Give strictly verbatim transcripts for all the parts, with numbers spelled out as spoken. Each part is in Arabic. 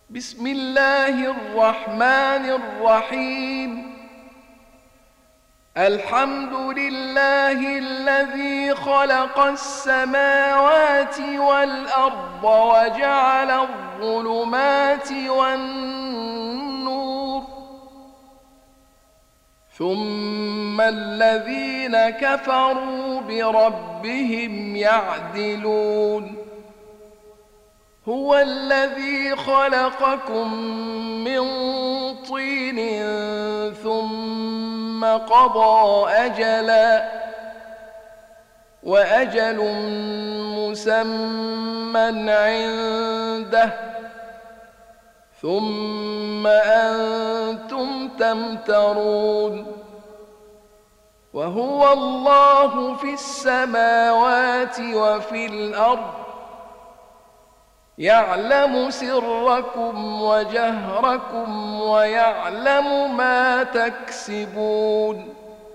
بسم الله الرحمن الرحيم. الحمد لله الذي خلق السماوات والأرض وجعل الظلمات والنور، ثم الذين كفروا بربهم يعدلون. هو الذي خلقكم من طين ثم قضى أجلا، وأجل مسمى عنده، ثم أنتم تمترون. وهو الله في السماوات وفي الأرض، يعلم سركم وجهركم ويعلم ما تكسبون.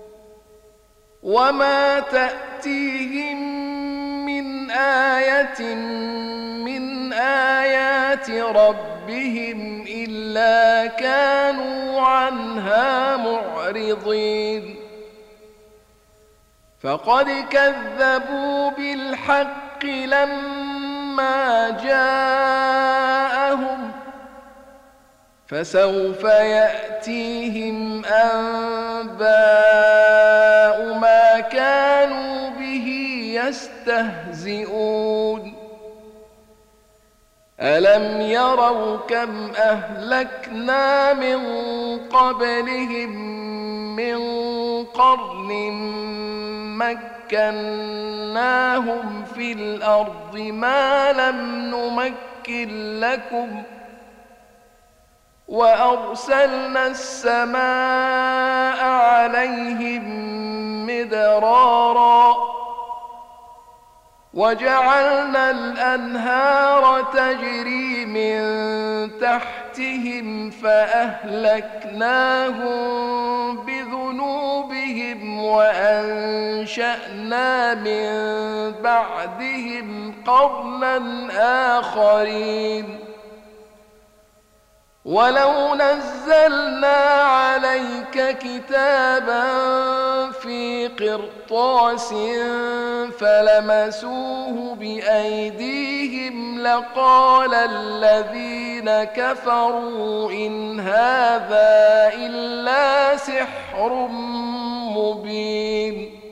وما تأتيهم من آية من آيات ربهم إلا كانوا عنها معرضين. فقد كذبوا بالحق لما جاءهم، فسوف يأتيهم أنباء ما كانوا به يستهزئون. ألم يروا كم أهلكنا من قبلهم من قرن مكناهم في الأرض ما لم نمكن لكم، وأرسلنا السماء عليهم مدرارا، وجعلنا الأنهار تجري من تحتهم فأهلكناهم بذنوبهم وأنشأنا من بعدهم قرنا آخرين. ولو نزلنا عليك كتابا في قرطاس فلمسوه بأيديهم لقال الذين كفروا إن هذا إلا سحر مبين.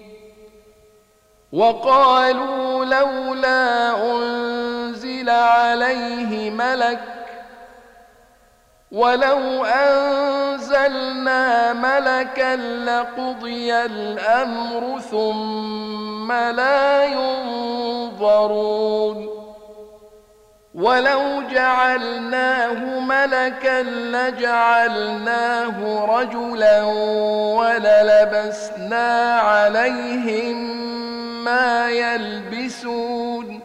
وقالوا لولا أنزل عليه ملك، ولو أنزلنا ملكا لقضي الأمر ثم لا ينظرون. ولو جعلناه ملكا لجعلناه رجلا وللبسنا عليهم ما يلبسون.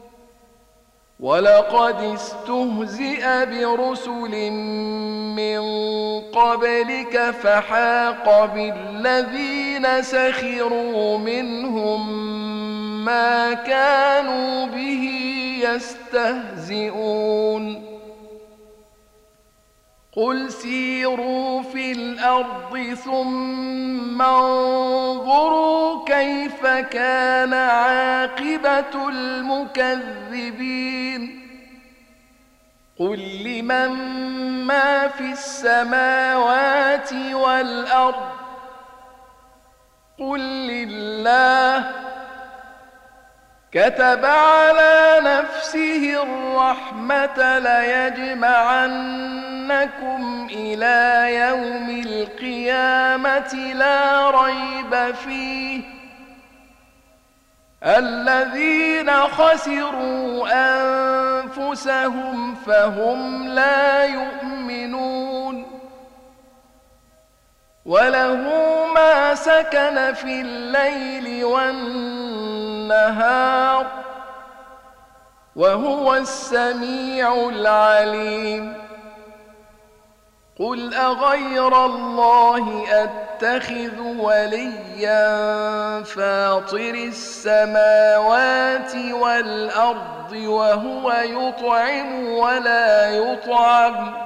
ولقد استهزئ برسل من قبلك فحاق بالذين سخروا منهم ما كانوا به يستهزئون. قل سيروا في الأرض ثم انظروا كيف كان عاقبة المكذبين. قل لمن ما في السماوات والأرض، قل لله. كتب على نفسه الرحمة ليجمعنكم إلى يوم القيامة لا ريب فيه. الذين خسروا أنفسهم فهم لا يؤمنون. وله ما سكن في الليل والنهار، وهو السميع العليم. قل أغير الله أتخذ وليا فاطر السماوات والأرض وهو يطعم ولا يطعم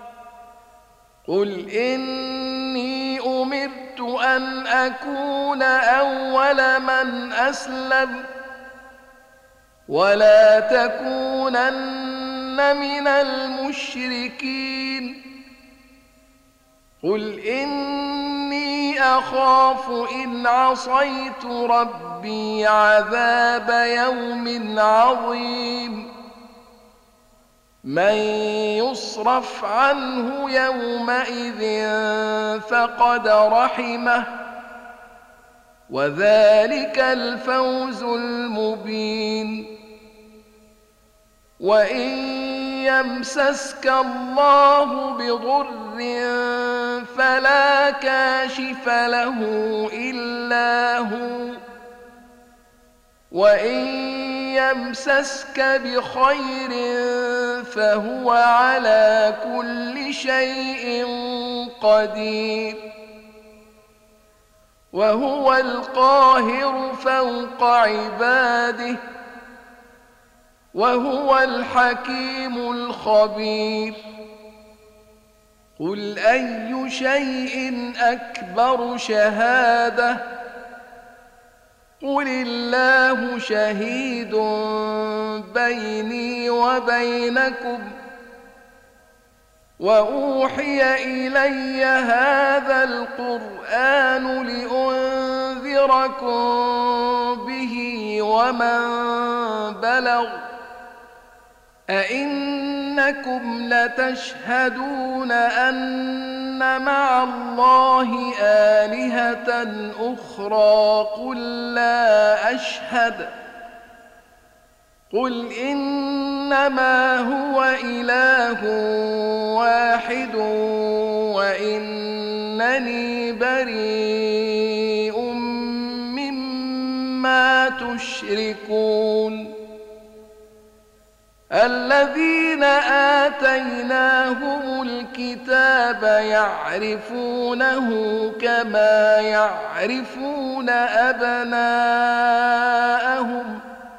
قل إني أمرت أن أكون أول من أسلم ولا تكونن من المشركين قل إني أخاف إن عصيت ربي عذاب يوم عظيم من يصرف عنه يومئذ فقد رحمه وذلك الفوز المبين وإن يمسسك الله بضر فلا كاشف له إلا هو وإن يمسسك بخير فهو على كل شيء قدير وهو القاهر فوق عباده وهو الحكيم الخبير قل أي شيء أكبر شهادة قل الله شهيد بيني وبينكم وأوحي إلي هذا القرآن لأنذركم به ومن بلغ أئنكم لتشهدون أن مع الله آلهة أخرى قل لا أشهد قل إنما هو إله واحد وإنني بريء مما تشركون الذين آتيناهم الكتاب يعرفونه كما يعرفون أبناءهم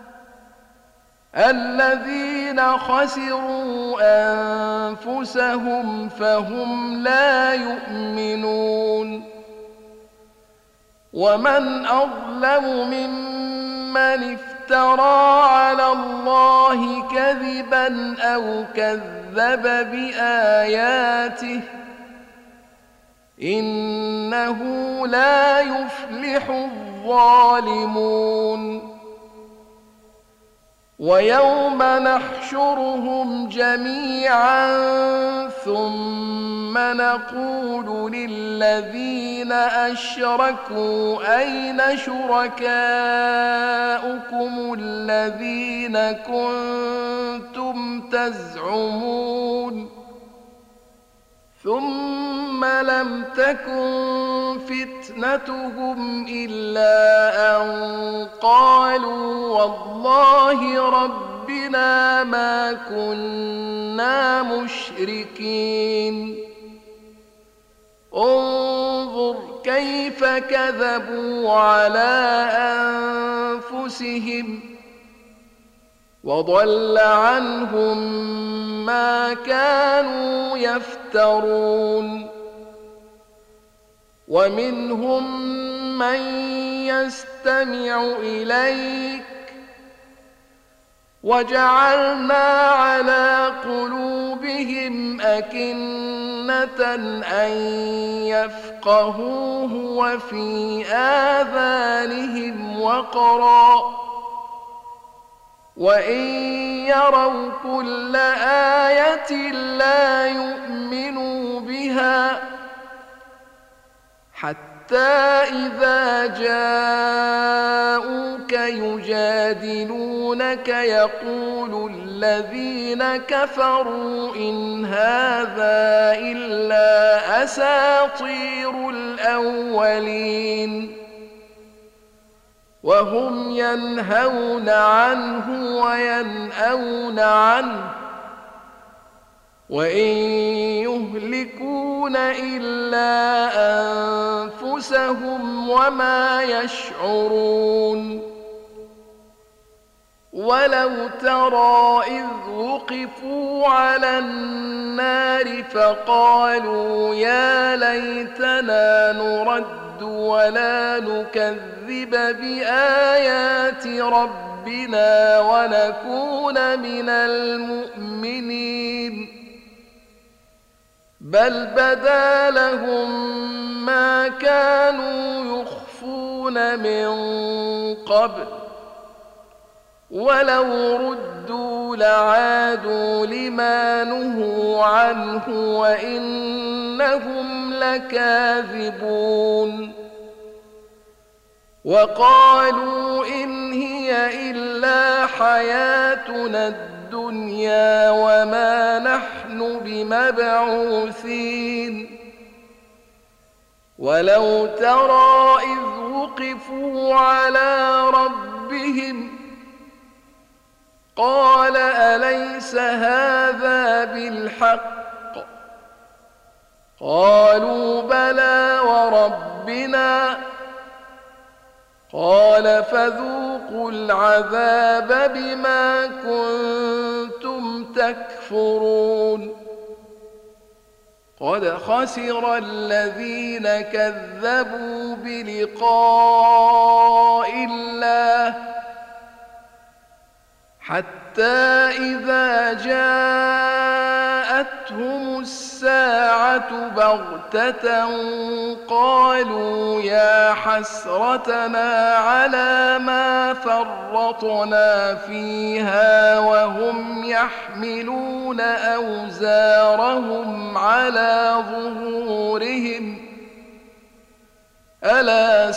الذين خسروا أنفسهم فهم لا يؤمنون ومن أظلم ممن افترى على الله كذبا أو كذب بآياته إنه لا يفلح الظالمون ويوم نحشرهم جميعا ثم نقول للذين أشركوا أين شركاؤكم الذين كنتم تزعمون ثم لم تكن فتنتهم إلا أن قالوا والله ربنا ما كنا مشركين انظر كيف كذبوا على أنفسهم وضل عنهم ما كانوا يفترون ومنهم من يستمع إليك وجعلنا على قلوبهم أكنة أن يفقهوه وفي آذانهم وقرا وإن يروا كل آية لا يؤمنوا بها حتى إذا جاءوك يجادلونك يقول الذين كفروا إن هذا إلا أساطير الأولين وهم ينهون عنه وينأون عنه وإن يهلكون إلا أنفسهم وما يشعرون ولو ترى إذ وقفوا على النار فقالوا يا ليتنا نرد ولا نكذب بآيات ربنا ونكون من المؤمنين بل بدا لهم ما كانوا يخفون من قبل ولو ردوا لعادوا لما نهوا عنه وإنهم لكاذبون وقالوا إن هي إلا حياتنا الدنيا وما نحن بمبعوثين ولو ترى إذ وقفوا على ربهم قال أليس هذا بالحق قالوا بلى وربنا قال فذوقوا العذاب بما كنتم تكفرون قد خسر الذين كذبوا بلقاء الله حتى إذا جاءتهم الساعة بغتة قالوا يا حسرتنا على ما فرطنا فيها وهم يحملون أوزارهم على ظهورهم ألا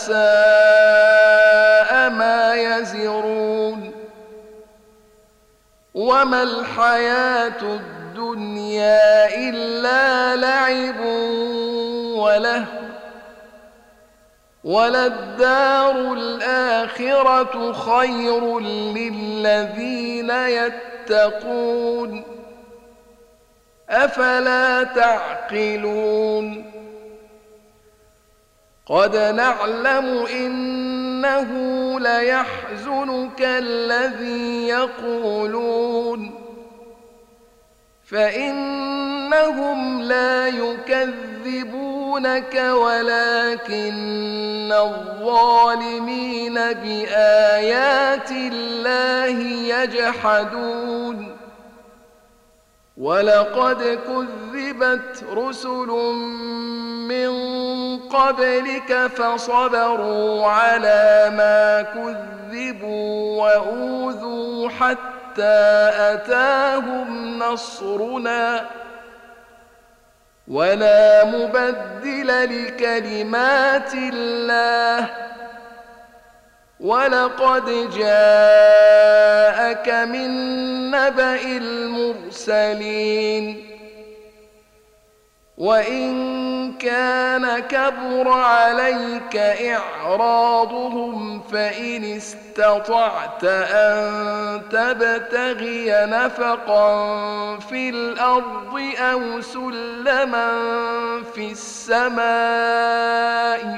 ساء ما يزرون وما الحياة الدنيا إلا لعب ولهو وللدار الآخرة خير للذين يتقون أفلا تعقلون قد نعلم إنه ليحزنك الذي يقولون فإنهم لا يكذبونك ولكن الظالمين بآيات الله يجحدون ولقد كذبت رسل من قبلك فصبروا على ما كذبوا وأوذوا حتى أتاهم نصرنا ولا مبدل لكلمات الله ولقد جاءك من نبأ المرسلين وإن كان كبر عليك إعراضهم فإن استطعت أن تبتغي نفقا في الأرض أو سلما في السماء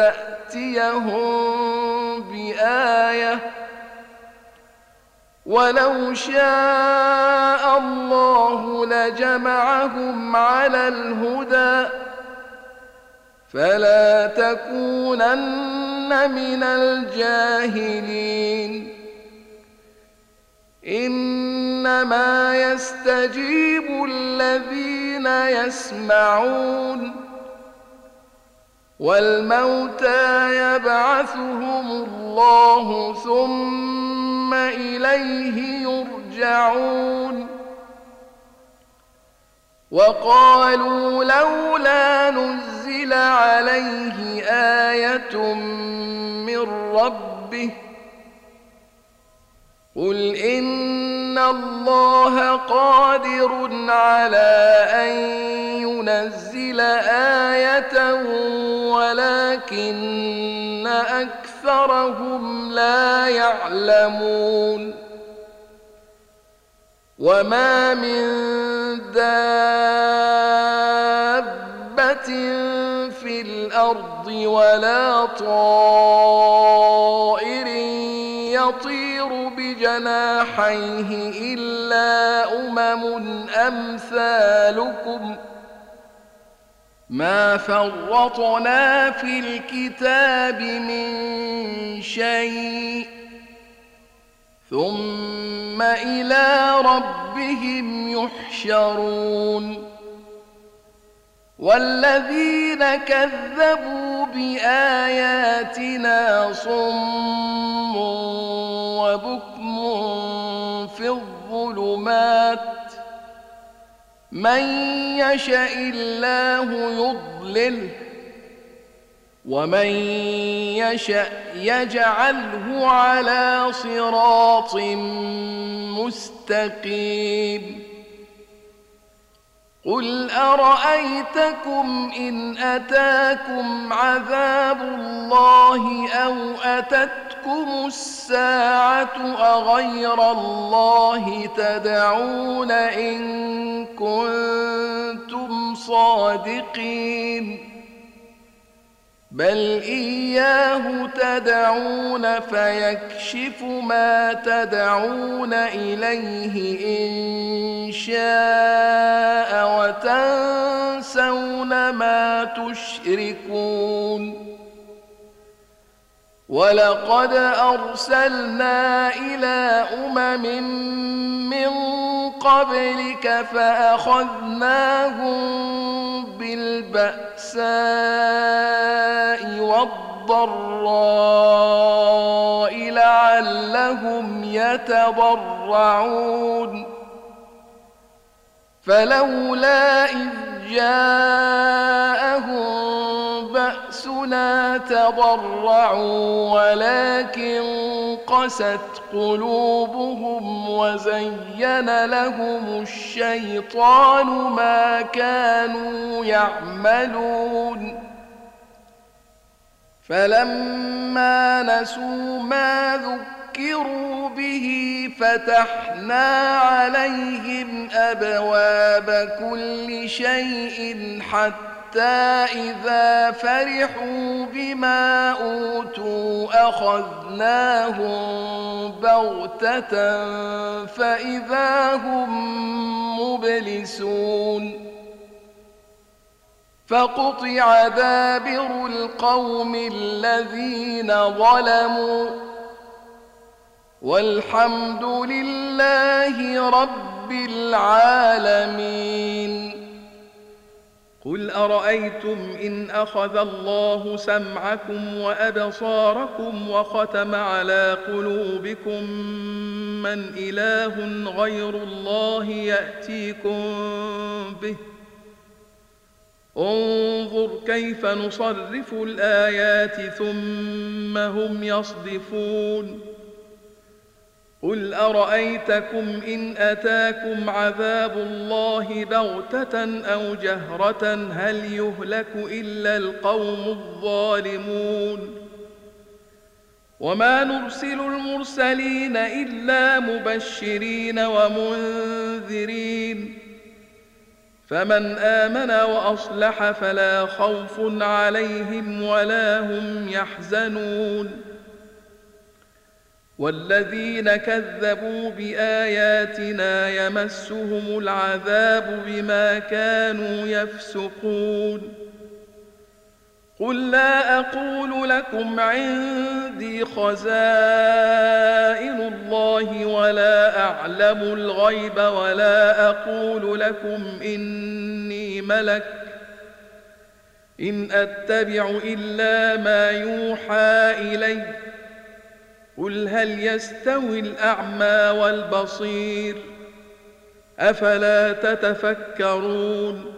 فتأتيهم بآية ولو شاء الله لجمعهم على الهدى فلا تكونن من الجاهلين إنما يستجيب الذين يسمعون والموتى يبعثهم الله ثم إليه يرجعون وقالوا لولا نزل عليه آية من ربه قل إن الله قادر على أن ينزل آية ولكن أكثرهم لا يعلمون وما من دابة في الأرض ولا طائر يطير بجناحيه إلا أمم أمثالكم ما فرطنا في الكتاب من شيء ثم إلى ربهم يحشرون والذين كذبوا بآياتنا صم وبكم في الظلمات من يشاء الله يضلله ومن يشاء يجعله على صراط مستقيم قل أرأيتكم إن أتاكم عذاب الله أو أتتكم الساعة أغير الله تدعون إن كنتم صادقين بل إياه تدعون فيكشف ما تدعون إليه إن شاء وتنسون ما تشركون ولقد أرسلنا إلى أمم من قبلك فأخذناهم بالبأساء والضراء لعلهم يتضرعون فلولا إذ جاءهم بأسنا تضرعوا ولكن قست قلوبهم وزين لهم الشيطان ما كانوا يعملون فلما نسوا ما ذكروا به فتحنا عليهم أبواب كل شيء حتى إذا فرحوا بما أوتوا أخذناهم بغتة فإذا هم مبلسون فقطع دابر القوم الذين ظلموا والحمد لله رب العالمين قل أرأيتم إن أخذ الله سمعكم وأبصاركم وختم على قلوبكم من إله غير الله يأتيكم به انظر كيف نصرف الآيات ثم هم يصدفون قل أرأيتكم إن أتاكم عذاب الله بغتة أو جهرة هل يهلك إلا القوم الظالمون وما نرسل المرسلين إلا مبشرين ومنذرين فمن آمن وأصلح فلا خوف عليهم ولا هم يحزنون والذين كذبوا بآياتنا يمسهم العذاب بما كانوا يفسقون قل لا أقول لكم عندي خزائن الله ولا أعلم الغيب ولا أقول لكم إني ملك إن أتبع إلا ما يوحى إلي قل هل يستوي الأعمى والبصير أفلا تتفكرون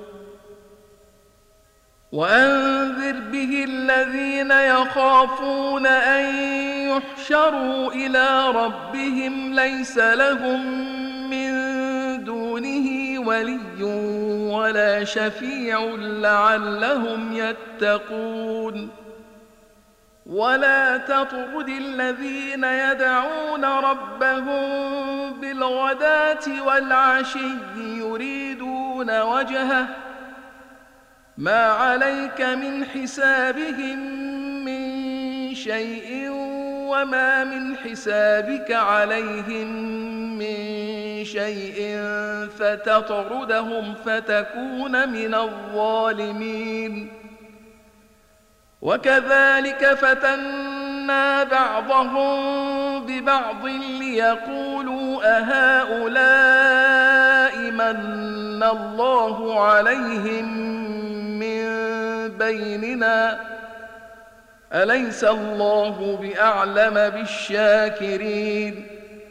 وأنذر به الذين يخافون أن يحشروا إلى ربهم ليس لهم من دونه ولي ولا شفيع لعلهم يتقون ولا تطرد الذين يدعون ربهم بالغداة والعشي يريدون وجهه ما عليك من حسابهم من شيء وما من حسابك عليهم من شيء فتطردهم فتكون من الظالمين. وكذلك فتنا بعضهم ببعض ليقولوا أهؤلاء من الله عليهم من بيننا أليس الله بأعلم بالشاكرين.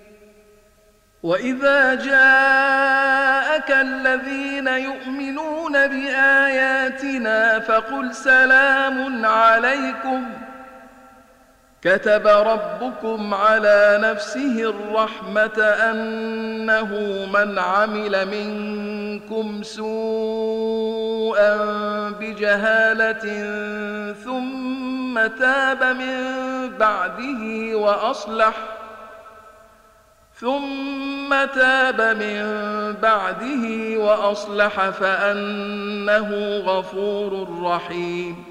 وإذا جاءك الذين يؤمنون بآياتنا فقل سلام عليكم كتب ربكم على نفسه الرحمة أنه من عمل منكم سوءا بجهالة ثم تاب من بعده وأصلح ثم تاب من بعده وأصلح فأنه غفور رحيم.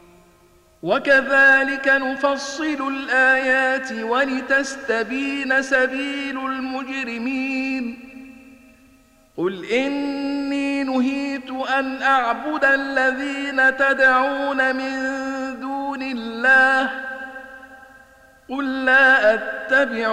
وكذلك نفصل الآيات ولتستبين سبيل المجرمين. قل إني نهيت أن أعبد الذين تدعون من دون الله قل لا أتبع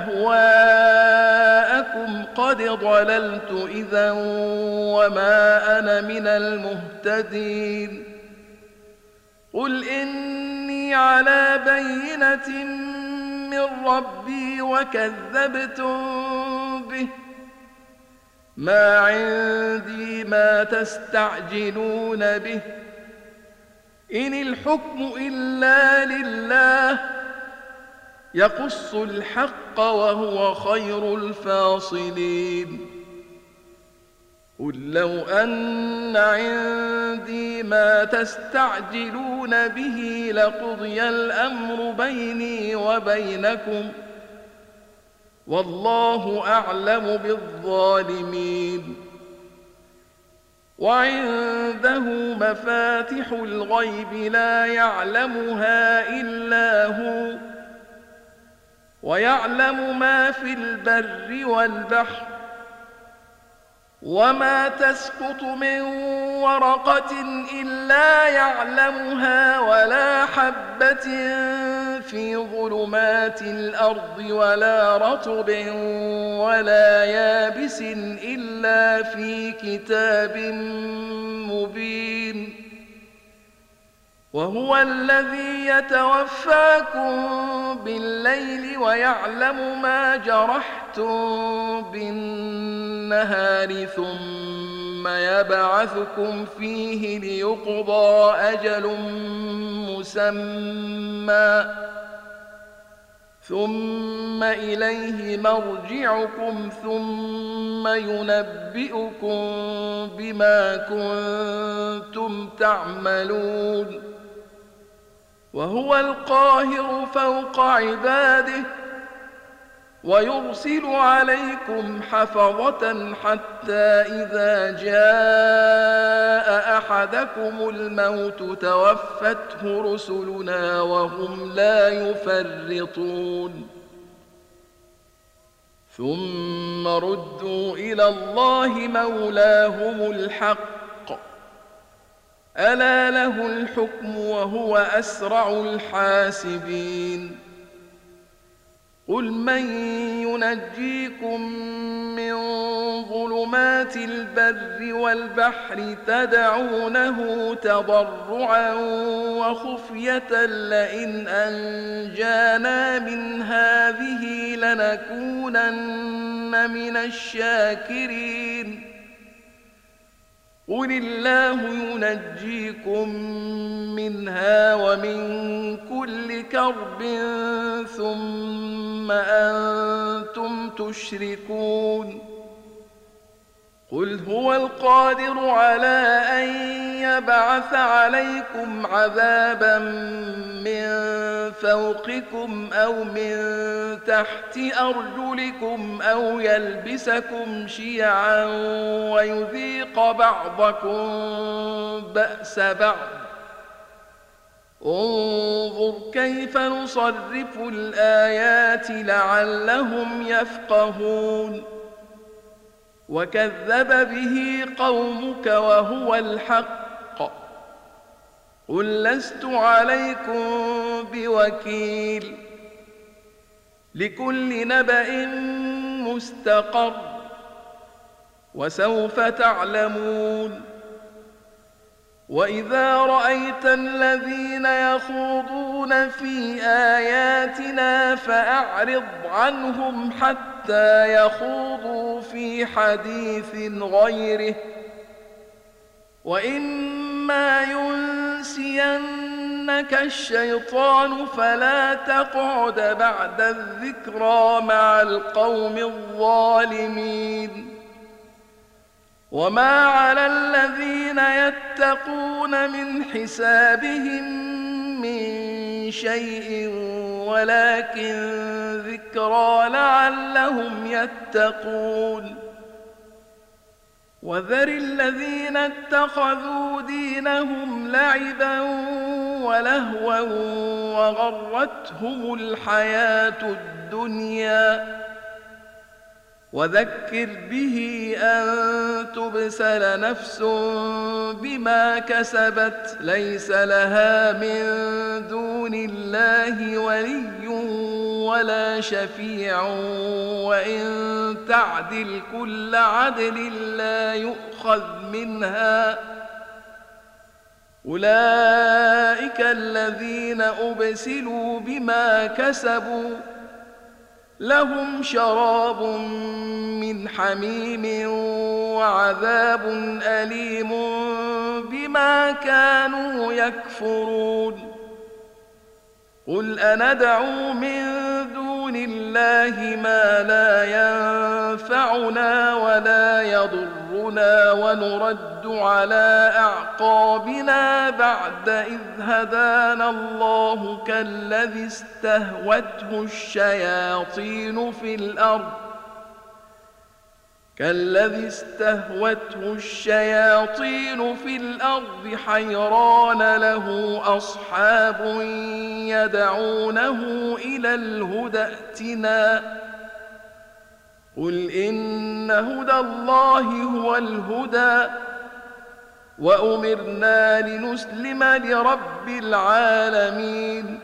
أهواءكم قد ضللت إذا وما أنا من المهتدين. قل إني على بينة من ربي وكذبتم به ما عندي ما تستعجلون به إن الحكم إلا لله يقص الحق وهو خير الفاصلين. قل لو أن عندي ما تستعجلون به لقضي الأمر بيني وبينكم والله أعلم بالظالمين. وعنده مفاتح الغيب لا يعلمها إلا هو ويعلم ما في البر والبحر وما تسقط من ورقة إلا يعلمها ولا حبة في ظلمات الأرض ولا رطب ولا يابس إلا في كتاب مبين. وهو الذي يتوفاكم بالليل ويعلم ما جرحتم بالنهار ثم يبعثكم فيه ليقضى أجل مسمى ثم إليه مرجعكم ثم ينبئكم بما كنتم تعملون. وهو القاهر فوق عباده ويرسل عليكم حفظة حتى إذا جاء أحدكم الموت توفته رسلنا وهم لا يفرطون ثم ردوا إلى الله مولاهم الحق ألا له الحكم وهو أسرع الحاسبين. قل من ينجيكم من ظلمات البر والبحر تدعونه تضرعا وخفية لئن أنجانا من هذه لنكونن من الشاكرين. قل الله ينجيكم منها ومن كل كرب ثم أنتم تشركون. قل هو القادر على أن يبعث عليكم عذابا من فوقكم أو من تحت أرجلكم أو يلبسكم شيعا ويذيق بعضكم بأس بعض. انظر كيف نصرف الآيات لعلهم يفقهون. وكذب به قومك وهو الحق قل لست عليكم بوكيل. لكل نبأ مستقر وسوف تعلمون. وإذا رأيت الذين يخوضون في آياتنا فأعرض عنهم حتى يخوضوا في حديث غيره وإما ينسينك الشيطان فلا تقعد بعد الذكرى مع القوم الظالمين. وما على الذين يتقون من حسابهم من شيء ولكن ذكرى لعلهم يتقون. وذر الذين اتخذوا دينهم لعبا ولهوا وغرتهم الحياة الدنيا وذكر به أن تبسل نفس بما كسبت ليس لها من دون الله ولي ولا شفيع وإن تعدل كل عدل لا يؤخذ منها. أولئك الذين أبسلوا بما كسبوا لهم شراب من حميم وعذاب أليم بما كانوا يكفرون. قل أندعو من دون الله ما لا ينفعنا ولا يضرنا ونرد على أعقابنا بعد إذ هدانا الله كالذي استهوته الشياطين في الأرض كالذي استهوته الشياطين في الأرض حيران له أصحاب يدعونه إلى الهدى ائتنا. قل إن هدى الله هو الهدى وأمرنا لنسلم لرب العالمين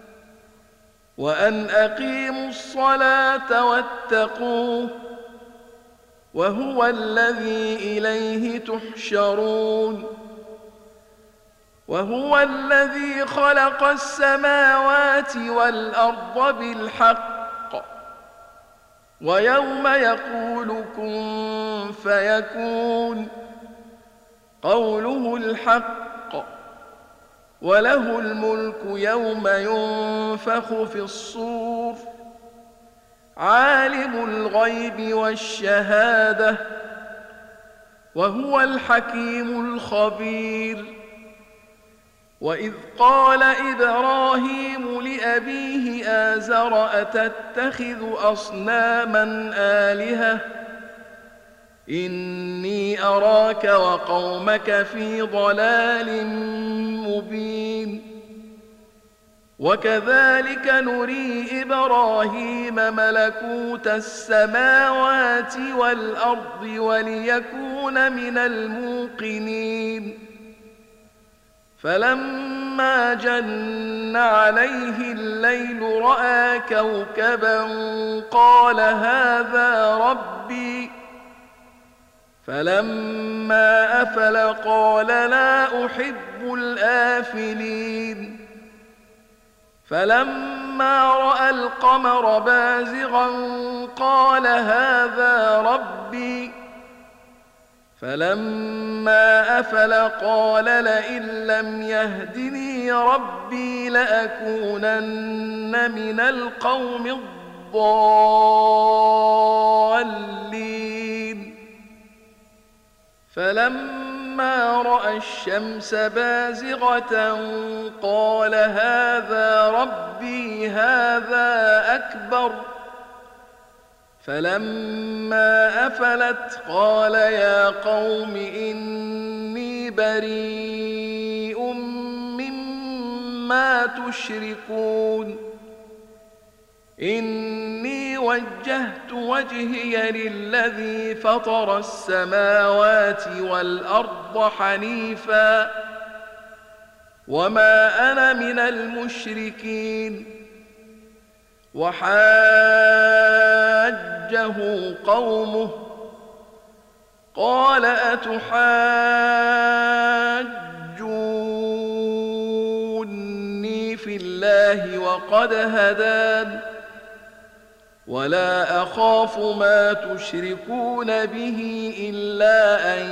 وأن أقيموا الصلاة واتقوه وهو الذي إليه تحشرون. وهو الذي خلق السماوات والأرض بالحق ويوم يقول كن فيكون قوله الحق وله الملك يوم ينفخ في الصور عالم الغيب والشهادة وهو الحكيم الخبير. وإذ قال إبراهيم لأبيه آزر أتتخذ أصناما آلهة إني أراك وقومك في ضلال مبين. وكذلك نري إبراهيم ملكوت السماوات والأرض وليكون من الموقنين. فلما جن عليه الليل رأى كوكبا قال هذا ربي فلما أفل قال لا أحب الآفلين. فلما رأى القمر بازغا قال هذا ربي فلما أفل قال لئن لم يهدني ربي لأكونن من القوم الضالين. فلما فلما رأى الشمس بازغة قال هذا ربي هذا أكبر فلما أفلت قال يا قوم إني بريء مما تشركون إني وجهت وجهي للذي فطر السماوات والأرض حنيفا وما أنا من المشركين وحاجه قومه قال أتحاجوني في الله وقد هدان ولا أخاف ما تشركون به إلا أن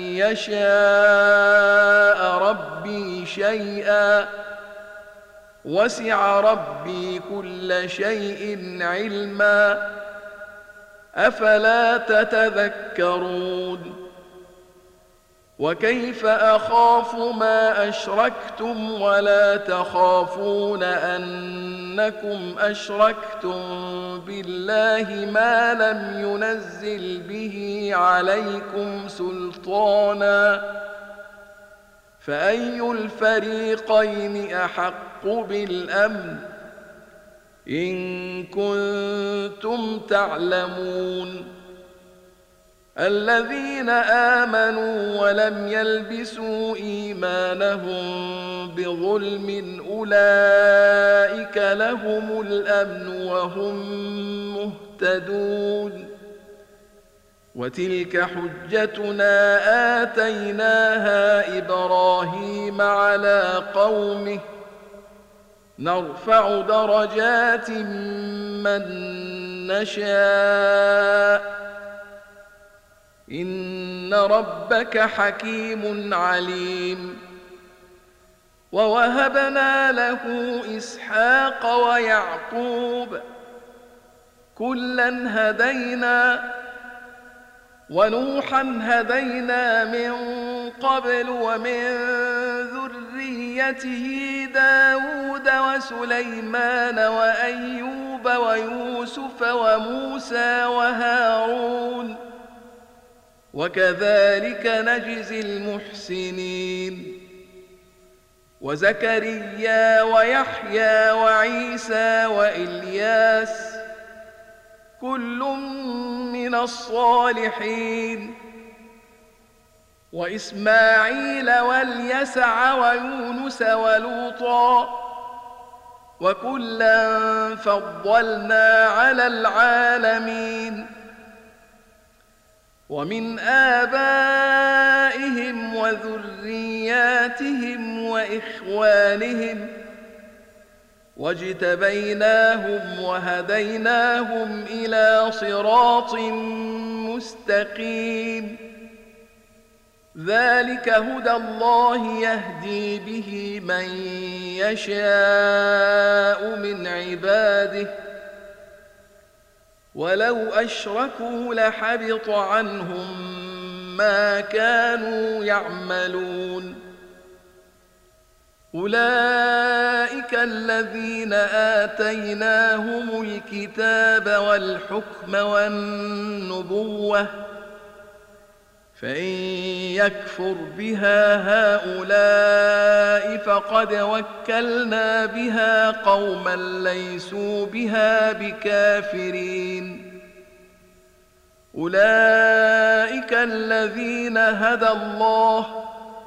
يشاء ربي شيئا وسع ربي كل شيء علما أفلا تتذكرون وكيف أخاف ما أشركتم ولا تخافون أنكم أشركتم بالله ما لم ينزل به عليكم سلطانا فأي الفريقين أحق بالأمن إن كنتم تعلمون الذين آمنوا ولم يلبسوا إيمانهم بظلم أولئك لهم الأمن وهم مهتدون وتلك حجتنا آتيناها إبراهيم على قومه نرفع درجات من نشاء إن ربك حكيم عليم ووهبنا له إسحاق ويعقوب كلا هدينا ونوحا هدينا من قبل ومن ذريته داود وسليمان وأيوب ويوسف وموسى وهارون وكذلك نجزي المحسنين وزكريا ويحيى وعيسى وإلياس كل من الصالحين وإسماعيل واليسع ويونس ولوطا وكلا فضلنا على العالمين ومن آبائهم وذرياتهم وإخوانهم واجتبيناهم وهديناهم إلى صراط مستقيم ذلك هدى الله يهدي به من يشاء من عباده ولو أشركوا لحبط عنهم ما كانوا يعملون أولئك الذين آتيناهم الكتاب والحكم والنبوة فإن يكفر بها هؤلاء فقد وكلنا بها قوما ليسوا بها بكافرين أولئك الذين هدى الله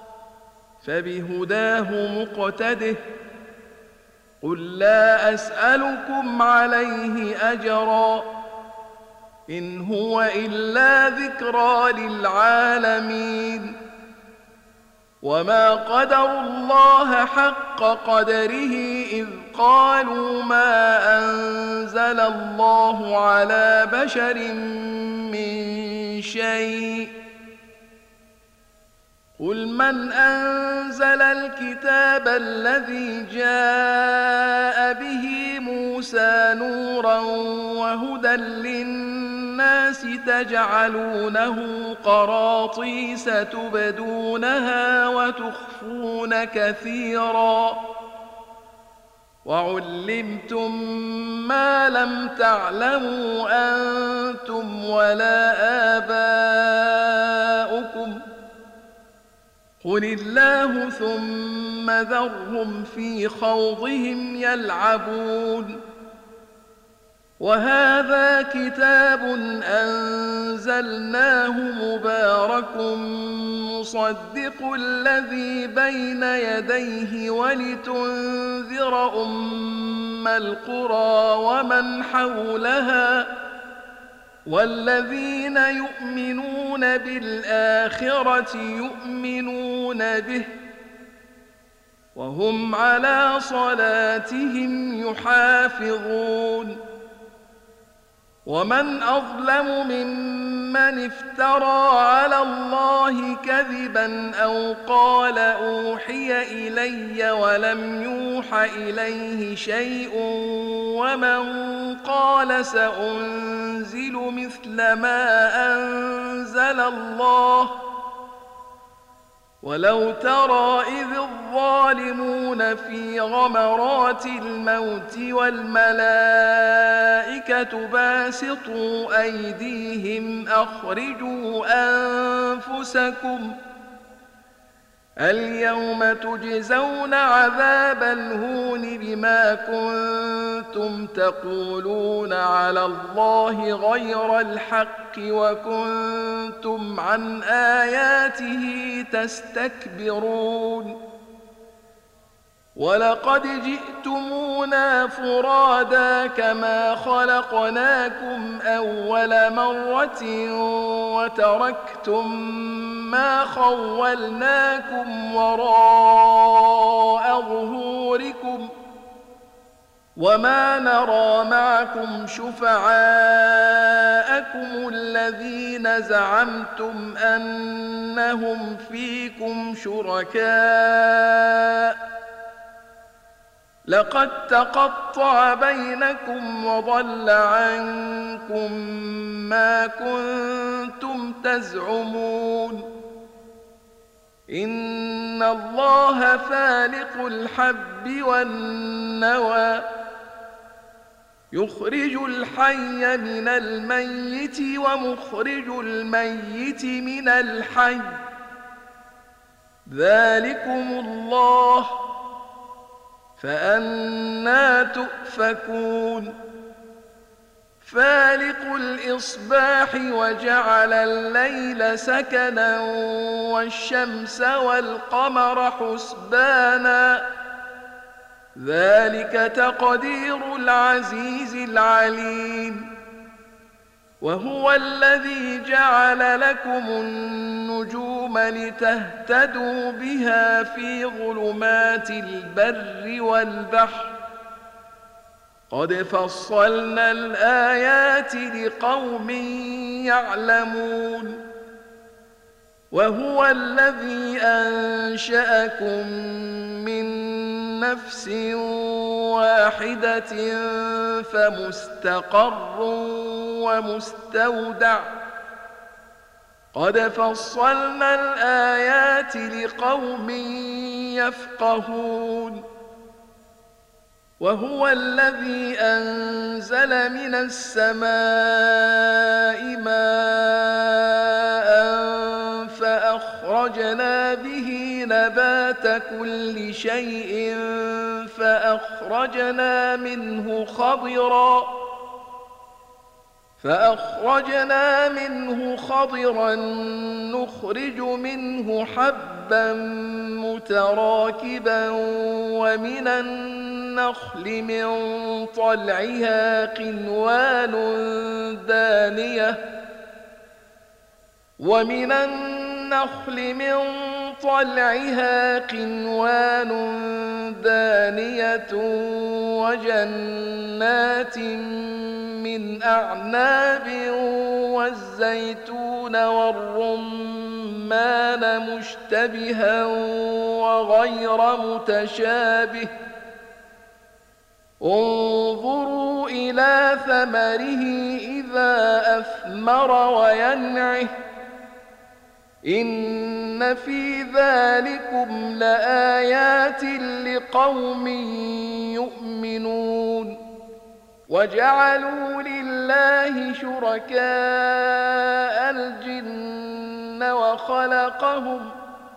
فبهداه مقتده قل لا أسألكم عليه أجرا إن هو إلا ذكرى للعالمين وما قدروا الله حق قدره إذ قالوا ما أنزل الله على بشر من شيء قل من أنزل الكتاب الذي جاء به موسى نورا وهدى للناس الناس تجعلونه قراطيس تبدونها وتخفون كثيرا وعلمتم ما لم تعلموا أنتم ولا آباؤكم قل الله ثم ذرهم في خوضهم يلعبون وهذا كتاب أنزلناه مبارك مصدق الذي بين يديه ولتنذر أم القرى ومن حولها والذين يؤمنون بالآخرة يؤمنون به وهم على صلاتهم يحافظون ومن أظلم ممن افترى على الله كذبا أو قال أوحي إلي ولم يوح إليه شيء ومن قال سأنزل مثل ما أنزل الله ولو ترى إذ الظالمون في غمرات الموت والملائكة باسطوا أيديهم أخرجوا أنفسكم اليوم تجزون عذاب الهون بما كنتم تقولون على الله غير الحق وكنتم عن آياته تستكبرون ولقد جئتمونا فرادا كما خلقناكم أول مرة وتركتم ما خولناكم وراء ظهوركم وما نرى معكم شفعاءكم الذين زعمتم أنهم فيكم شركاء لقد تقطع بينكم وضل عنكم ما كنتم تزعمون إن الله فالق الحب والنوى يخرج الحي من الميت ومخرج الميت من الحي ذلكم الله فأنى تؤفكون فالق الإصباح وجعل الليل سكنا والشمس والقمر حسبانا ذلك تقدير العزيز العليم وهو الذي جعل لكم النجوم لتهتدوا بها في ظلمات البر والبحر قد فصلنا الآيات لقوم يعلمون وهو الذي أنشأكم من نفس واحدة فمستقر ومستودع قد فصلنا الآيات لقوم يفقهون وهو الذي أنزل من السماء ماء فأخرجنا به نبات كل شيء فأخرجنا منه خضرا فأخرجنا منه خضرا نخرج منه حبا متراكبا ومن النخل من طلعها قنوان دانية ومن النخل من طلعها قنوان دانية وجنات من أعناب والزيتون والرمان مشتبها وغير متشابه انظروا إلى ثمره إذا أثمر وينعه إن في ذلكم لآيات لقوم يؤمنون وجعلوا لله شركاء الجن وخلقهم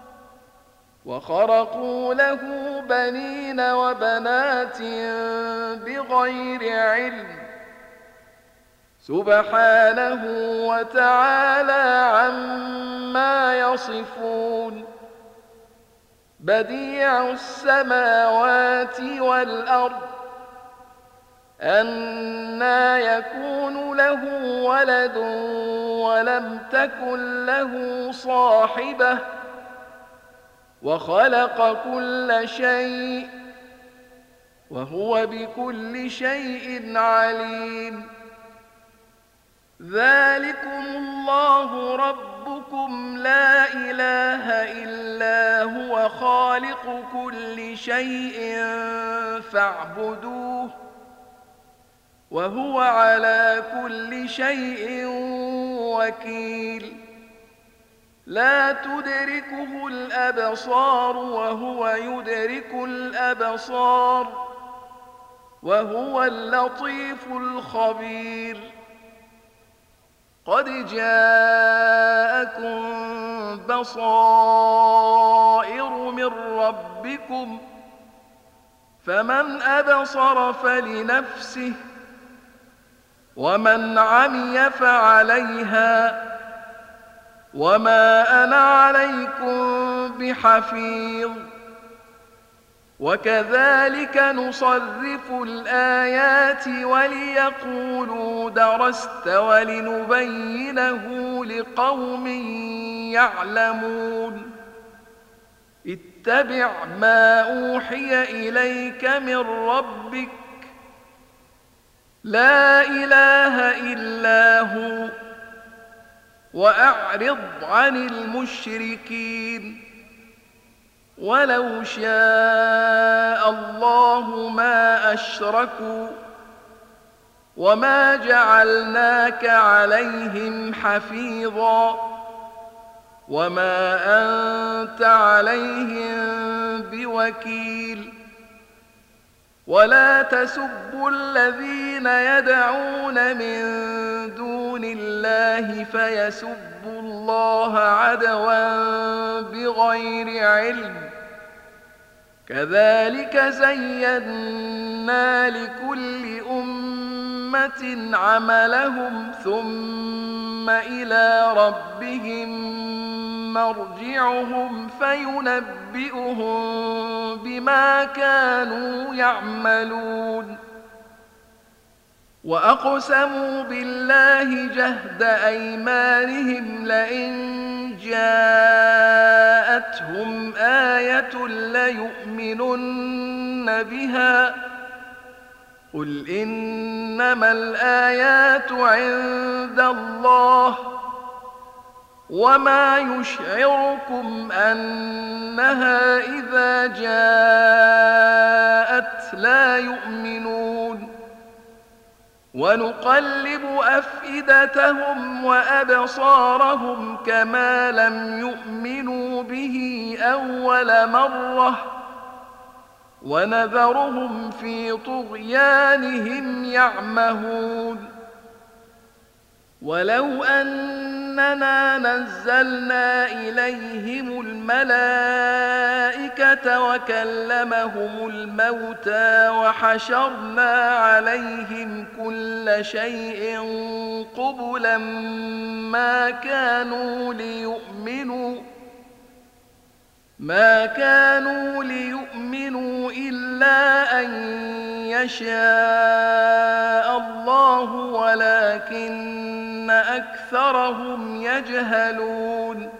وخرقوا له بنين وبنات بغير علم سبحانه وتعالى عما يصفون بديع السماوات والأرض أنى يكون له ولد ولم تكن له صاحبة وخلق كل شيء وهو بكل شيء عليم ذلكم الله ربكم لا إله إلا هو خالق كل شيء فاعبدوه وهو على كل شيء وكيل لا تدركه الأبصار وهو يدرك الأبصار وهو اللطيف الخبير قد جاءكم بصائر من ربكم فمن أبصر فلنفسه ومن عمي فعليها وما أنا عليكم بحفيظ وكذلك نصرف الآيات وليقولوا درست ولنبينه لقوم يعلمون اتبع ما أوحي إليك من ربك لا إله إلا هو وأعرض عن المشركين ولو شاء الله ما أشركوا وما جعلناك عليهم حفيظا وما أنت عليهم بوكيل ولا تسبوا الذين يدعون من دون الله فيسبوا الله عدوا بغير علم كذلك زينا لكل أمة عملهم ثم إلى ربهم مرجعهم فينبئهم بما كانوا يعملون وأقسموا بالله جهد أيمانهم لئن جاءتهم آية ليؤمنن بها قل إنما الآيات عند الله وما يشعركم أنها إذا جاءت لا يؤمنون ونقلب أفئدتهم وأبصارهم كما لم يؤمنوا به أول مرة ونذرهم في طغيانهم يعمهون ولو أننا نزلنا إليهم الملائكة وكلمهم الموتى وحشرنا عليهم كل شيء قبلا ما كانوا ليؤمنوا ما كانوا ليؤمنوا إلا أن يشاء الله ولكن أكثرهم يجهلون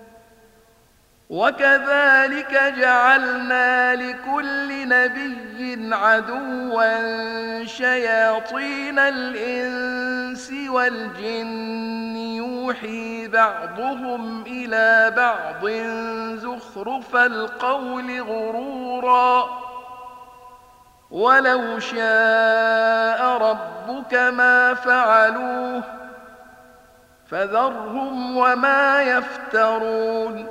وكذلك جعلنا لكل نبي عدوا شياطين الإنس والجن يوحي بعضهم إلى بعض زخرف القول غرورا ولو شاء ربك ما فعلوه فذرهم وما يفترون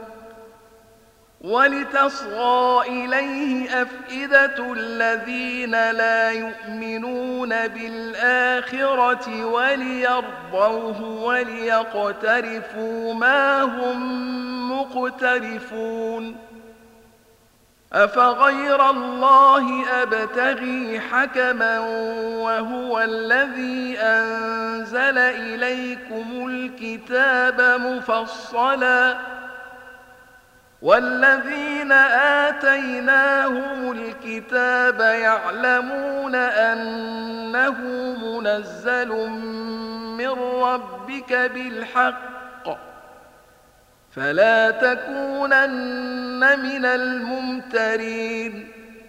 ولتصغى إليه أفئدة الذين لا يؤمنون بالآخرة وليرضوه وليقترفوا ما هم مقترفون أفغير الله أبتغي حكما وهو الذي أنزل إليكم الكتاب مفصلا والذين آتيناهم الكتاب يعلمون أنه منزل من ربك بالحق فلا تكونن من الممترين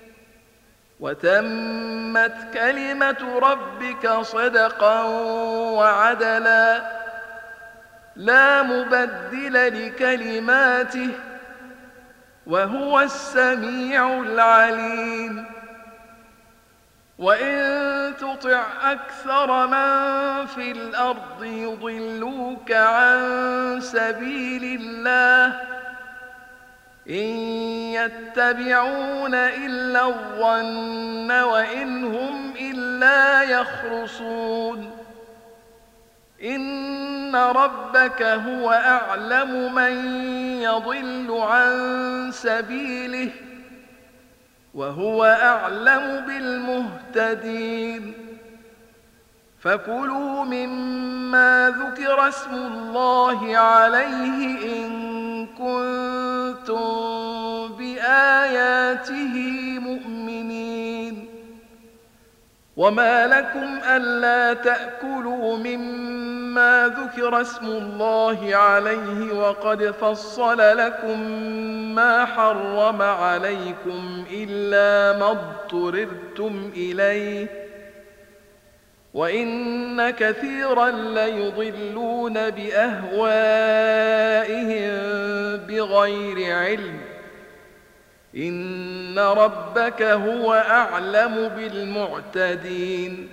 وتمت كلمة ربك صدقا وعدلا لا مبدل لكلماته وهو السميع العليم وإن تطع أكثر من في الأرض يضلوك عن سبيل الله إن يتبعون إلا الظن وإن هم إلا يخرصون إن ربك هو أعلم من يضل عن سبيله وهو أعلم بالمهتدين فكلوا مما ذكر اسم الله عليه إن كنتم بآياته مؤمنين وما لكم ألا تأكلوا مما ذكر اسم الله عليه وقد فصل لكم ما حرم عليكم إلا ما اضطررتم إليه وإن كثيرا ليضلون بأهوائهم بغير علم إن ربك هو أعلم بالمعتدين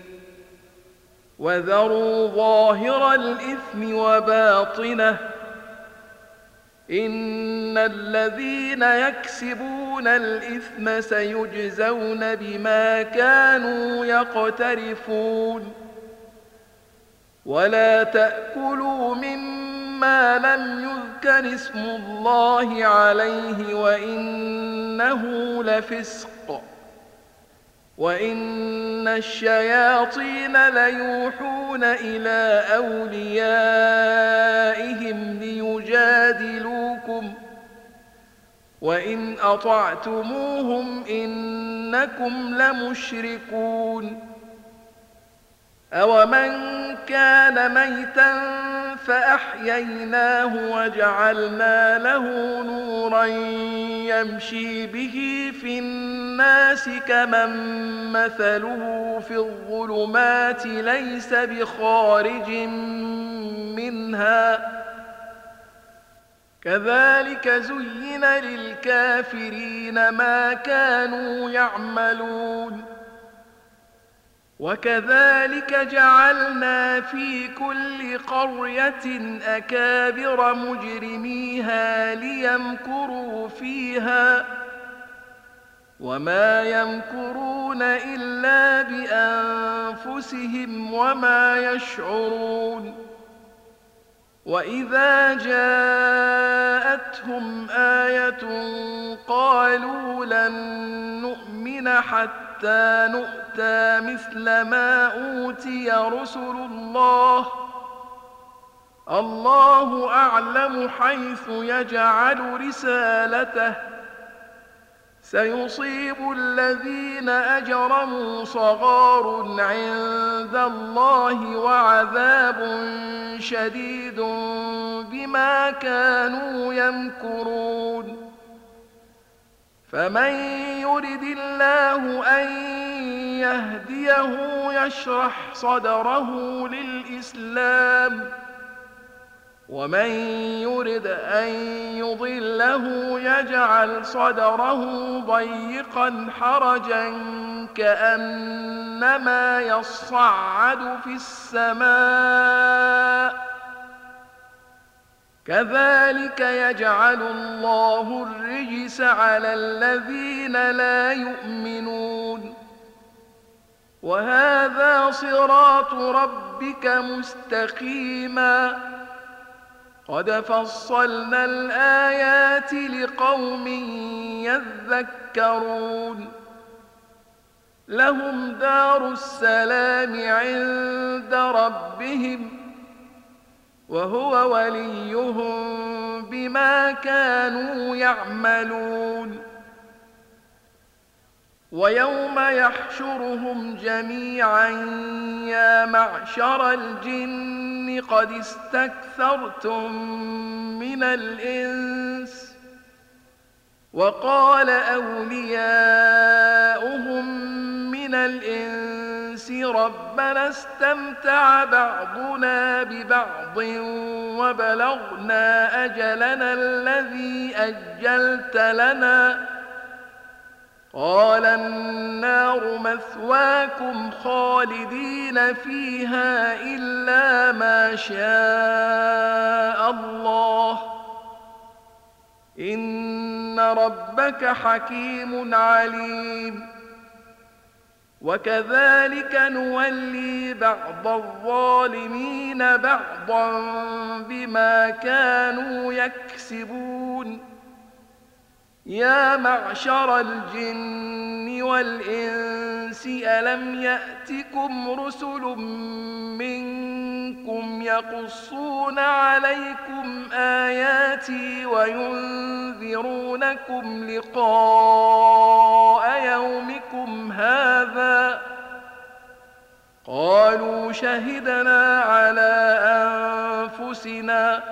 وذروا ظاهر الإثم وباطنه إن الذين يكسبون الإثم سيجزون بما كانوا يقترفون ولا تأكلوا مما لم يذكر اسم الله عليه وإنه لفسق وإن الشياطين ليوحون إلى أوليائهم ليجادلوكم وإن أطعتموهم إنكم لمشركون أومن كان ميتا فأحييناه وجعلنا له نورا يمشي به في الناس كمن مثله في الظلمات ليس بخارج منها كذلك زين للكافرين ما كانوا يعملون وكذلك جعلنا في كل قرية أكابر مجرميها ليمكروا فيها وما يمكرون إلا بأنفسهم وما يشعرون وإذا جاءتهم آية قالوا لن نؤمن حتى نؤتى مثل ما أوتي رسل الله الله أعلم حيث يجعل رسالته سيصيب الذين أجرموا صغار عند الله وعذاب شديد بما كانوا يمكرون فمن يرد الله أن يهديه يشرح صدره للإسلام ومن يرد أن يضله يجعل صدره ضيقا حرجا كأنما يصعد في السماء كذلك يجعل الله الرجس على الذين لا يؤمنون وهذا صراط ربك مستقيما قد فصلنا الآيات لقوم يذكرون لهم دار السلام عند ربهم وهو وليهم بما كانوا يعملون ويوم يحشرهم جميعا يا معشر الجن قد استكثرتم من الإنس وقال أولياؤهم من الإنس ربنا استمتع بعضنا ببعض وبلغنا أجلنا الذي أجلت لنا قال النار مثواكم خالدين فيها إلا ما شاء الله إن ربك حكيم عليم وكذلك نولي بعض الظالمين بعضا بما كانوا يكسبون يا معشر الجن والإنس ألم يأتكم رسل منكم يقصون عليكم آياتي وينذرونكم لقاء يومكم هذا قالوا شهدنا على أنفسنا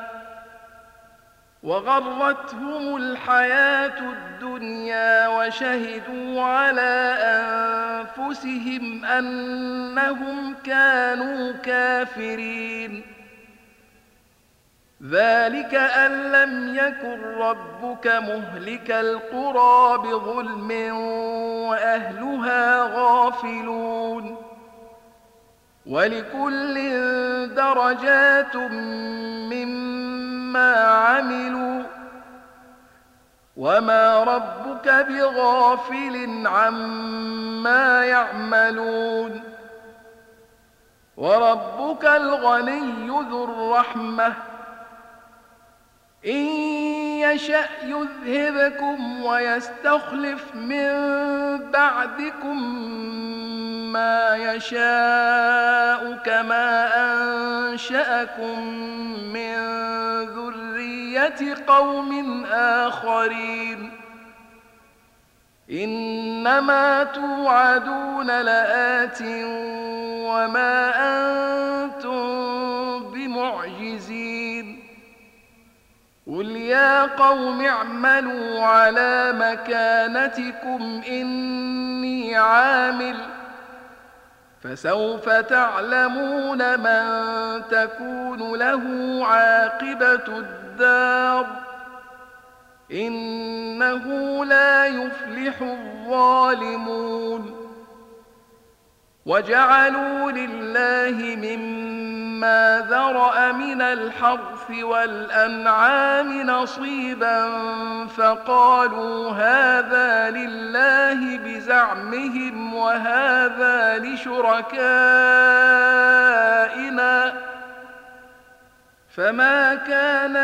وغرتهم الحياة الدنيا وشهدوا على أنفسهم أنهم كانوا كافرين ذلك أن لم يكن ربك مهلك القرى بظلم وأهلها غافلون ولكل درجات مما عملوا وما ربك بغافل عما يعملون وربك الغني ذو الرحمة إن يشأ يذهبكم ويستخلف من بعدكم ما يشاء كما أنشأكم من ذرية قوم آخرين إنما توعدون لآت وما أنتم بمعجزين قل يا قوم اعملوا على مكانتكم إني عامل فسوف تعلمون من تكون له عاقبة الدار إنه لا يفلح الظالمون وجعلوا لله مما ذرأ من الحرث والأنعام نصيبا فقالوا هذا لله بزعمهم وهذا لشركائنا فما كان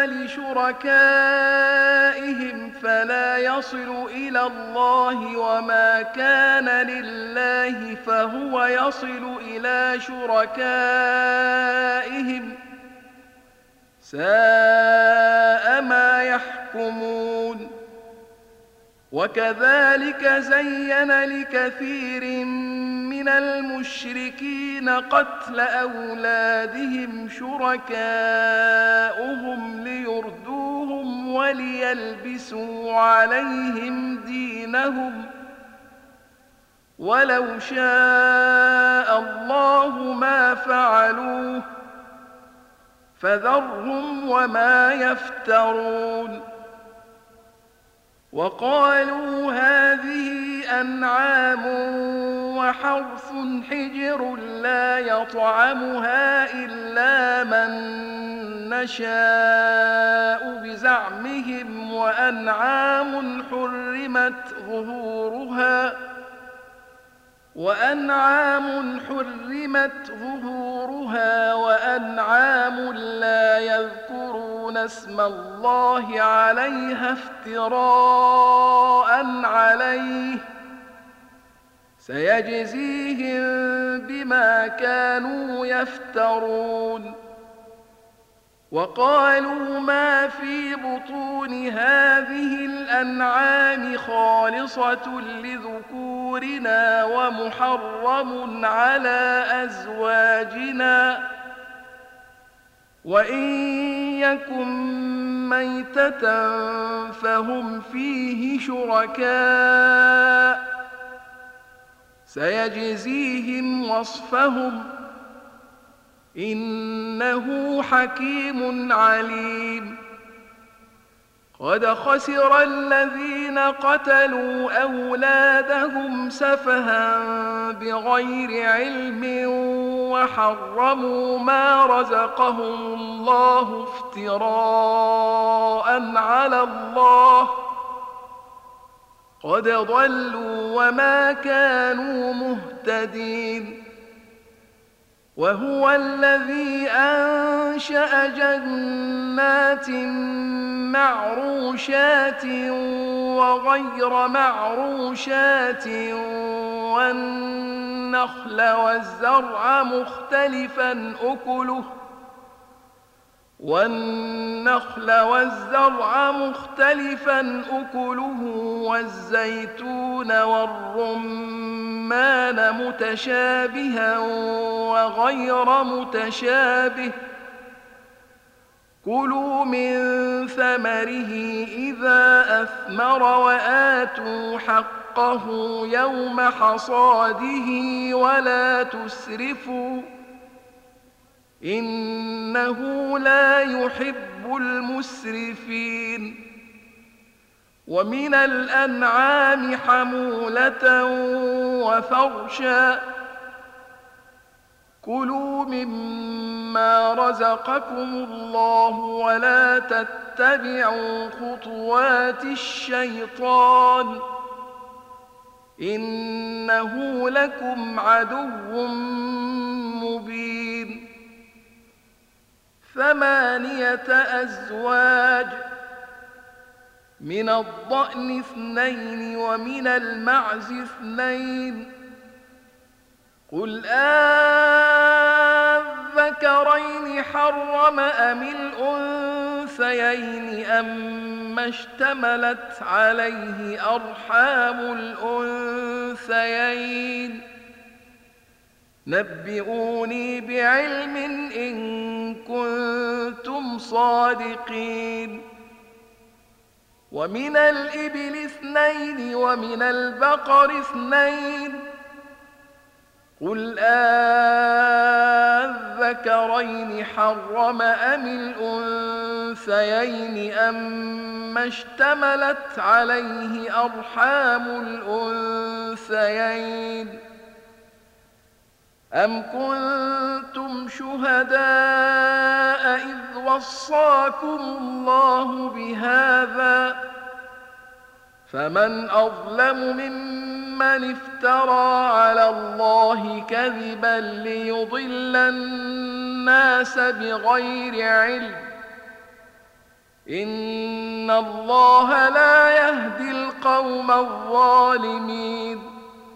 لشركائهم فلا يصل إلى الله وما كان لله فهو يصل إلى شركائهم ساء ما يحكمون وكذلك زين لكثير من المشركين قتل أولادهم شركاؤهم ليردوهم وليلبسوا عليهم دينهم ولو شاء الله ما فعلوه فذرهم وما يفترون. وقالوا هذه أنعام وحرث حجر لا يطعمها إلا من نشاء بزعمهم وأنعام حرمت ظهورها وأنعام حرمت ظهورها وأنعام لا يذكرون اسم الله عليها افتراء عليه سيجزيهم بما كانوا يفترون. وقالوا ما في بطون هذه الأنعام خالصة لذكورنا ومحرم على أزواجنا وإن يكن ميتة فهم فيه شركاء سيجزيهم وصفهم إنه حكيم عليم. قد خسر الذين قتلوا أولادهم سفها بغير علم وحرموا ما رزقهم الله افتراء على الله قد ضلوا وما كانوا مهتدين. وهو الذي أنشأ جنات معروشات وغير معروشات والنخل والزرع مختلفا أكله والنخل والزرع مختلفا أكله والزيتون والرمان متشابها وغير متشابه كلوا من ثمره إذا أثمر وآتوا حقه يوم حصاده ولا تسرفوا إنه لا يحب المسرفين. ومن الأنعام حمولة وفرشا كلوا مما رزقكم الله ولا تتبعوا خطوات الشيطان إنه لكم عدو مبين. ثمانية أزواج من الضأن اثنين ومن المعز اثنين قل أذكرين حرم أم الأنثيين أما اشتملت عليه أرحام الأنثيين نبئوني بعلم إن كنتم صادقين. ومن الإبل اثنين ومن البقر اثنين قل أذكرين حرم أم الأنثيين أما اشتملت عليه أرحام الأنثيين أم كنتم شهداء إذ وصاكم الله بهذا فمن أظلم ممن افترى على الله كذبا ليضل الناس بغير علم إن الله لا يهدي القوم الظالمين.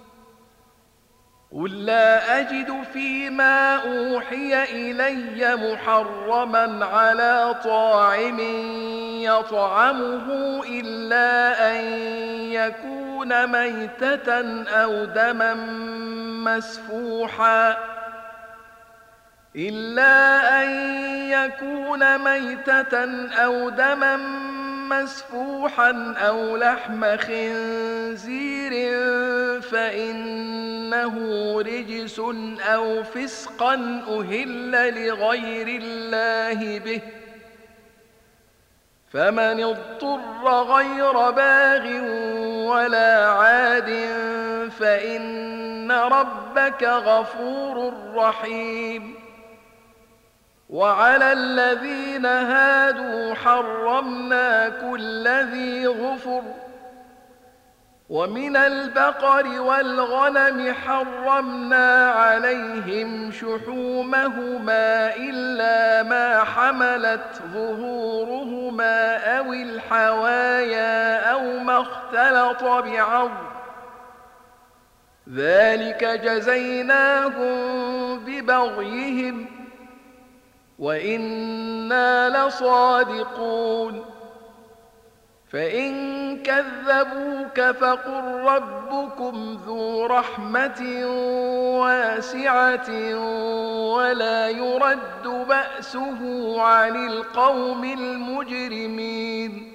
قل لا أجد فيما أوحي إلي محرما على طاعم يطعمه إلا أن يكون ميتة أو دما مسفوحا إلا أن يكون ميتة أو دما مسفوحا أو لحم خنزير فإنه فإنه رجس أو فسقا أهل لغير الله به، فمن اضطر غير باغ ولا عاد فإن ربك غفور رحيم. وعلى الذين هادوا حرمنا كل ذي ظفر، ومن البقر والغنم حرمنا عليهم شحومهما إلا ما حملت ظهورهما أو الحوايا أو ما اختلط بعظم، ذلك جزيناهم ببغيهم وإنا لصادقون. فإن كذبوك فقل ربكم ذو رحمة واسعة ولا يرد بأسه عن القوم المجرمين.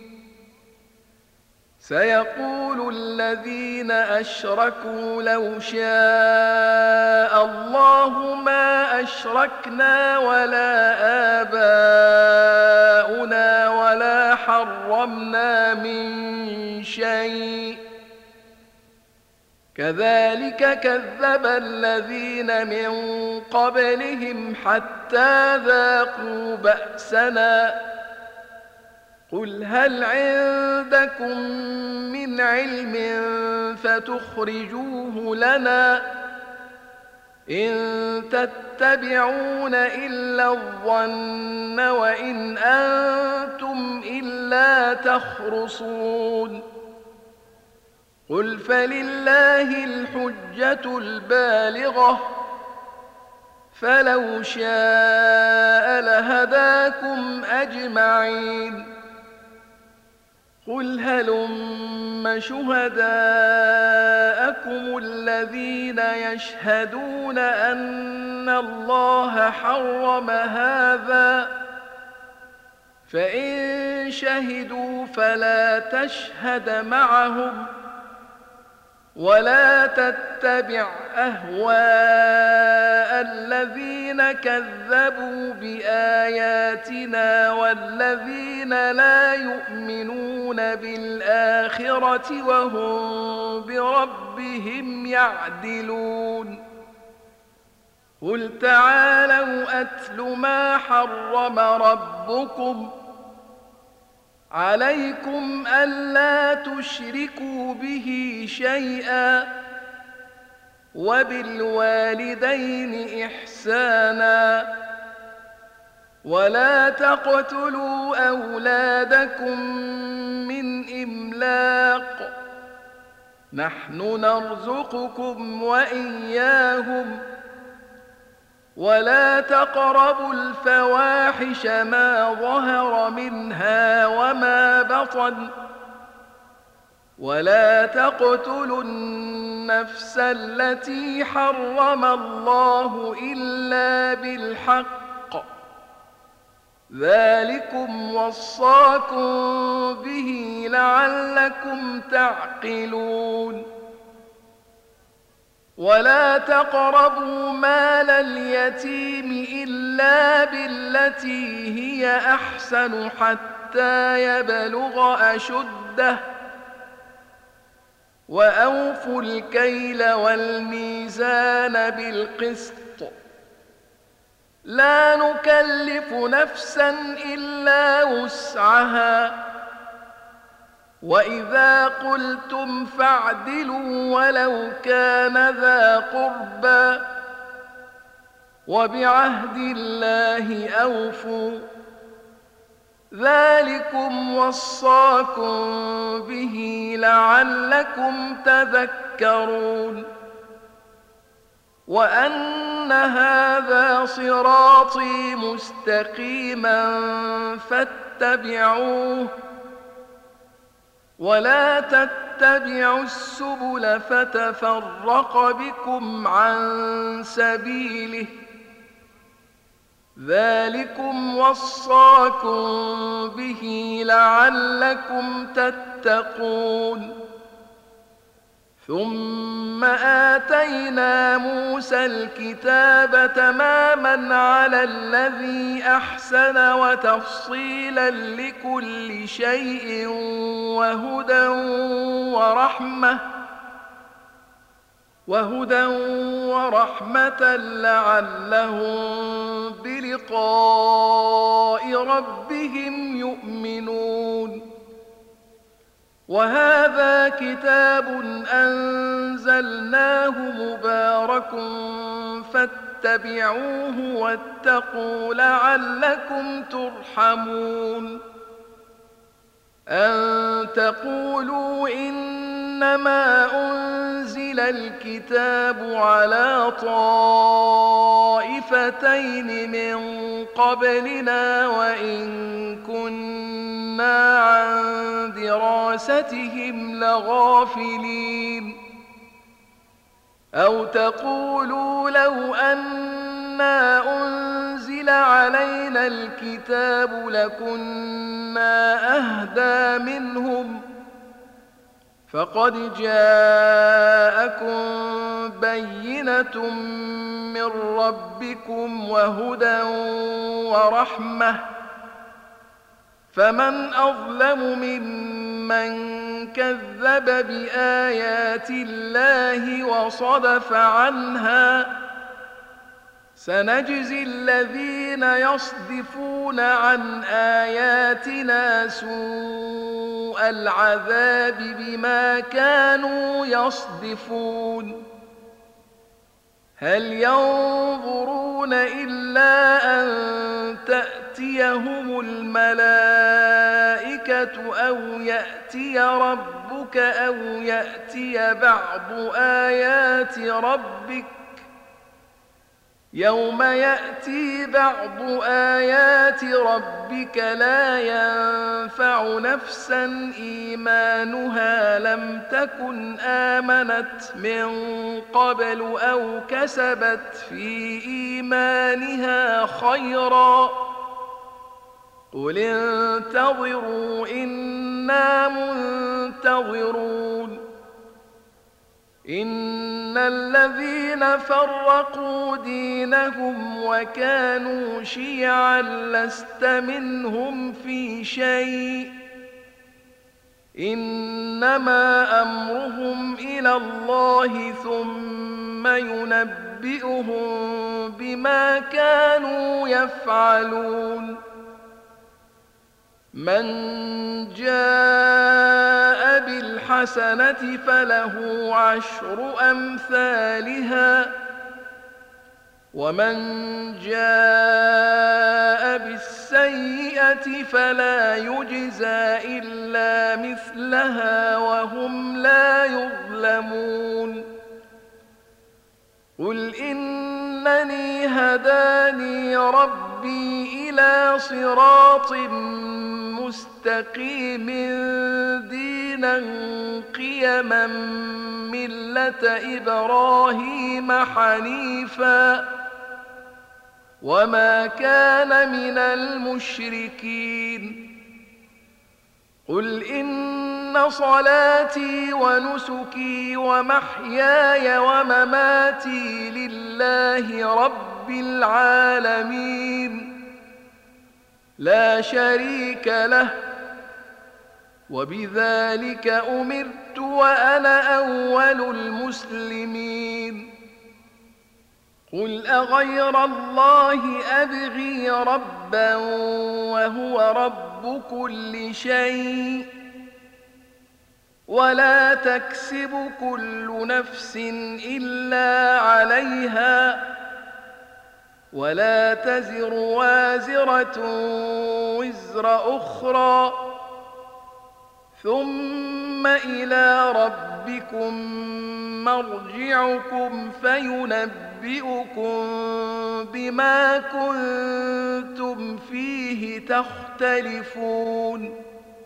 سيقول الذين أشركوا لو شاء الله ما أشركنا ولا آباؤنا ولا حرمنا من شيء، كذلك كذب الذين من قبلهم حتى ذاقوا بأسنا. قل هل عندكم من علم فتخرجوه لنا؟ إن تتبعون إلا الظن وإن أنتم إلا تخرصون. قل فلله الحجة البالغة، فلو شاء لهداكم أجمعين. قل هلم شهداءكم الذين يشهدون أن الله حرم هذا، فإن شهدوا فلا تشهد معهم ولا تتبع أهواء الذين كذبوا بآياتنا والذين لا يؤمنون بالآخرة وهم بربهم يعدلون. قل تعالوا أتل ما حرم ربكم عليكم ألا تشركوا به شيئا وبالوالدين إحسانا ولا تقتلوا أولادكم من إملاق، نحن نرزقكم وإياهم، ولا تقربوا الفواحش ما ظهر منها وما بطن، ولا تقتلوا النفس التي حرم الله إلا بالحق، ذلكم وصاكم به لعلكم تعقلون. ولا تقربوا مال اليتيم إلا بالتي هي أحسن حتى يبلغ أشده، وأوفوا الكيل والميزان بالقسط، لا نكلف نفسا إلا وسعها، وإذا قلتم فاعدلوا ولو كان ذا قربى، وبعهد الله أوفوا، ذلكم وصاكم به لعلكم تذكرون. وأن هذا صراطي مستقيما فاتبعوه ولا تتبعوا السبل فتفرق بكم عن سبيله، ذلكم وصاكم به لعلكم تتقون. ثم آتينا موسى الكتاب تماما على الذي أحسن وتفصيلا لكل شيء وهدى ورحمة وهدى ورحمة لعلهم بلقاء ربهم يؤمنون. وهذا كتاب أنزلناه مبارك فاتبعوه واتقوا لعلكم ترحمون. أن تقولوا إنما أنزل الكتاب على طائفتين من قبلنا وإن كنا عن دراستهم لغافلين. أو تقولوا لو أنا أنزل علينا الكتاب لكنا أهدى منهم فقد جاءكم بينة من ربكم وهدى ورحمة فمن أظلم ممن كذب بآيات الله وصدف عنها سنجزي الذين يصدفون عن آياتنا سوء العذاب بما كانوا يصدفون. هل ينظرون إلا أن تأتيهم الملائكة أو يأتي ربك أو يأتي بعض آيات ربك يوم يأتي بعض آيات ربك لا ينفع نفسا إيمانها لم تكن آمنت من قبل أو كسبت في إيمانها خيرا قل انتظروا إنا منتظرون. إن الذين فرقوا دينهم وكانوا شيعا لست منهم في شيء إنما أمرهم إلى الله ثم ينبئهم بما كانوا يفعلون. من جاء بالحسنة فله عشر أمثالها ومن جاء بالسيئة فلا يجزى إلا مثلها وهم لا يظلمون. قل إنني هداني ربي إلى صراط مستقيم دينا قيما ملة إبراهيم حنيفا وما كان من المشركين. قل إن صلاتي ونسكي ومحياي ومماتي لله رب العالمين لا شريك له وبذلك أمرت وأنا أول المسلمين. قل أغير الله أبغي ربا وهو رب كل شيء ولا تكسب كل نفس إلا عليها ولا تزر وازرة وزر أخرى ثم إلى ربكم مرجعكم فينبئكم بما كنتم فيه تختلفون.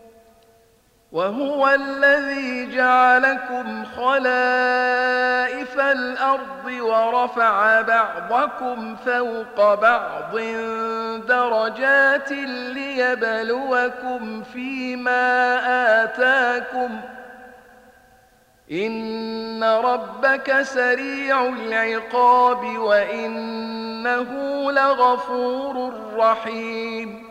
وهو الذي جعلكم خلائف الأرض ورفع بعضكم فوق بعض درجات ليبلوكم فيما آتاكم إن ربك سريع العقاب وإنه لغفور رحيم